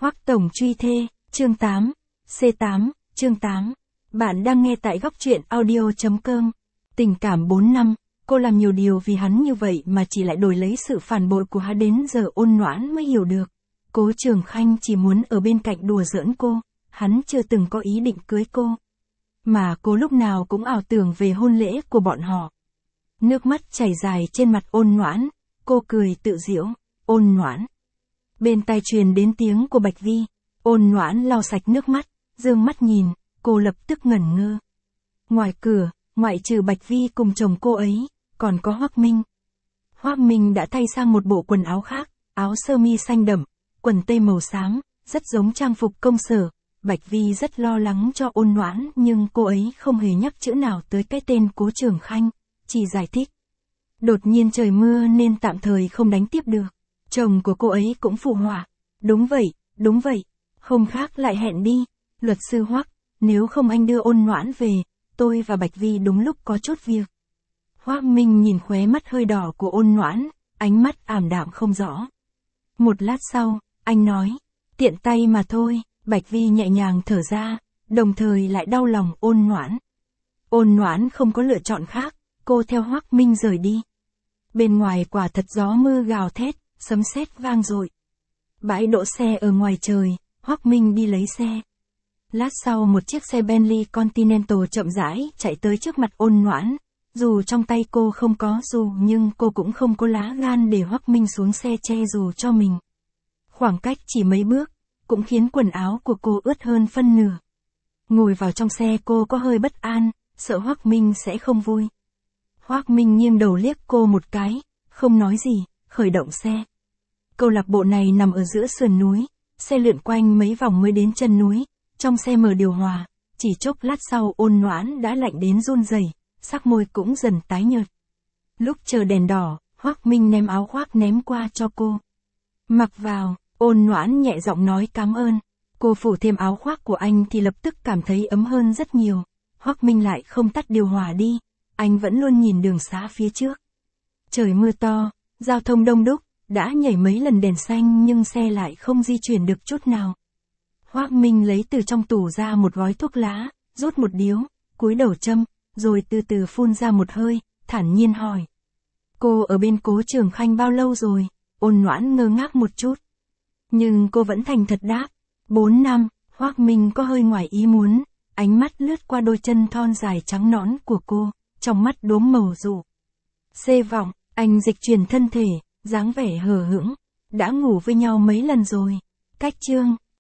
Hoắc Tổng truy thê, chương 8, C8, chương 8. Bạn đang nghe tại góc truyện audio.com. Tình cảm 4 năm, cô làm nhiều điều vì hắn như vậy mà chỉ lại đổi lấy sự phản bội của hắn, đến giờ Ôn Noãn mới hiểu được. Cố Trường Khanh chỉ muốn ở bên cạnh đùa giỡn cô, hắn chưa từng có ý định cưới cô. Mà cô lúc nào cũng ảo tưởng về hôn lễ của bọn họ. Nước mắt chảy dài trên mặt Ôn Noãn, cô cười tự giễu, Ôn Noãn. Bên tai truyền đến tiếng của Bạch Vi, Ôn Noãn lau sạch nước mắt, dương mắt nhìn, cô lập tức ngẩn ngơ. Ngoài cửa, ngoại trừ Bạch Vi cùng chồng cô ấy, còn có Hoắc Minh. Hoắc Minh đã thay sang một bộ quần áo khác, áo sơ mi xanh đậm, quần tây màu xám, rất giống trang phục công sở. Bạch Vi rất lo lắng cho Ôn Noãn nhưng cô ấy không hề nhắc chữ nào tới cái tên Cố Trường Khanh, chỉ giải thích. Đột nhiên trời mưa nên tạm thời không đánh tiếp được. Chồng của cô ấy cũng phụ họa. Đúng vậy, hôm khác lại hẹn đi. Luật sư Hoắc, nếu không anh đưa Ôn Noãn về, tôi và Bạch Vi đúng lúc có chút việc. Hoắc Minh nhìn khóe mắt hơi đỏ của Ôn Noãn, ánh mắt ảm đạm không rõ. Một lát sau, anh nói, tiện tay mà thôi. Bạch Vi nhẹ nhàng thở ra, đồng thời lại đau lòng Ôn Noãn. Ôn Noãn không có lựa chọn khác, cô theo Hoắc Minh rời đi. Bên ngoài quả thật gió mưa gào thét, sấm sét vang dội. Bãi đỗ xe ở ngoài trời, Hoắc Minh đi lấy xe. Lát sau một chiếc xe Bentley Continental chậm rãi chạy tới trước mặt Ôn Noãn. Dù trong tay cô không có dù nhưng cô cũng không có lá gan để Hoắc Minh xuống xe che dù cho mình. Khoảng cách chỉ mấy bước, cũng khiến quần áo của cô ướt hơn phân nửa. Ngồi vào trong xe cô có hơi bất an, sợ Hoắc Minh sẽ không vui. Hoắc Minh nghiêng đầu liếc cô một cái, không nói gì, khởi động xe. Câu lạc bộ này nằm ở giữa sườn núi, xe lượn quanh mấy vòng mới đến chân núi, trong xe mở điều hòa, chỉ chốc lát sau Ôn Noãn đã lạnh đến run rẩy, sắc môi cũng dần tái nhợt. Lúc chờ đèn đỏ, Hoắc Minh ném áo khoác ném qua cho cô. Mặc vào, Ôn Noãn nhẹ giọng nói cảm ơn. Cô phủ thêm áo khoác của anh thì lập tức cảm thấy ấm hơn rất nhiều. Hoắc Minh lại không tắt điều hòa đi, anh vẫn luôn nhìn đường xá phía trước. Trời mưa to, giao thông đông đúc, đã nhảy mấy lần đèn xanh nhưng xe lại không di chuyển được chút nào. Hoắc Minh lấy từ trong tủ ra một gói thuốc lá, rút một điếu, cúi đầu châm, rồi từ từ phun ra một hơi, thản nhiên hỏi. Cô ở bên Cố Trường Khanh bao lâu rồi? Ôn Noãn ngơ ngác một chút. Nhưng cô vẫn thành thật đáp. 4 năm, Hoắc Minh có hơi ngoài ý muốn, ánh mắt lướt qua đôi chân thon dài trắng nõn của cô, trong mắt đốm màu dụ. Xê vọng, anh dịch chuyển thân thể, dáng vẻ hờ hững. Đã ngủ với nhau mấy lần rồi? Cách chương.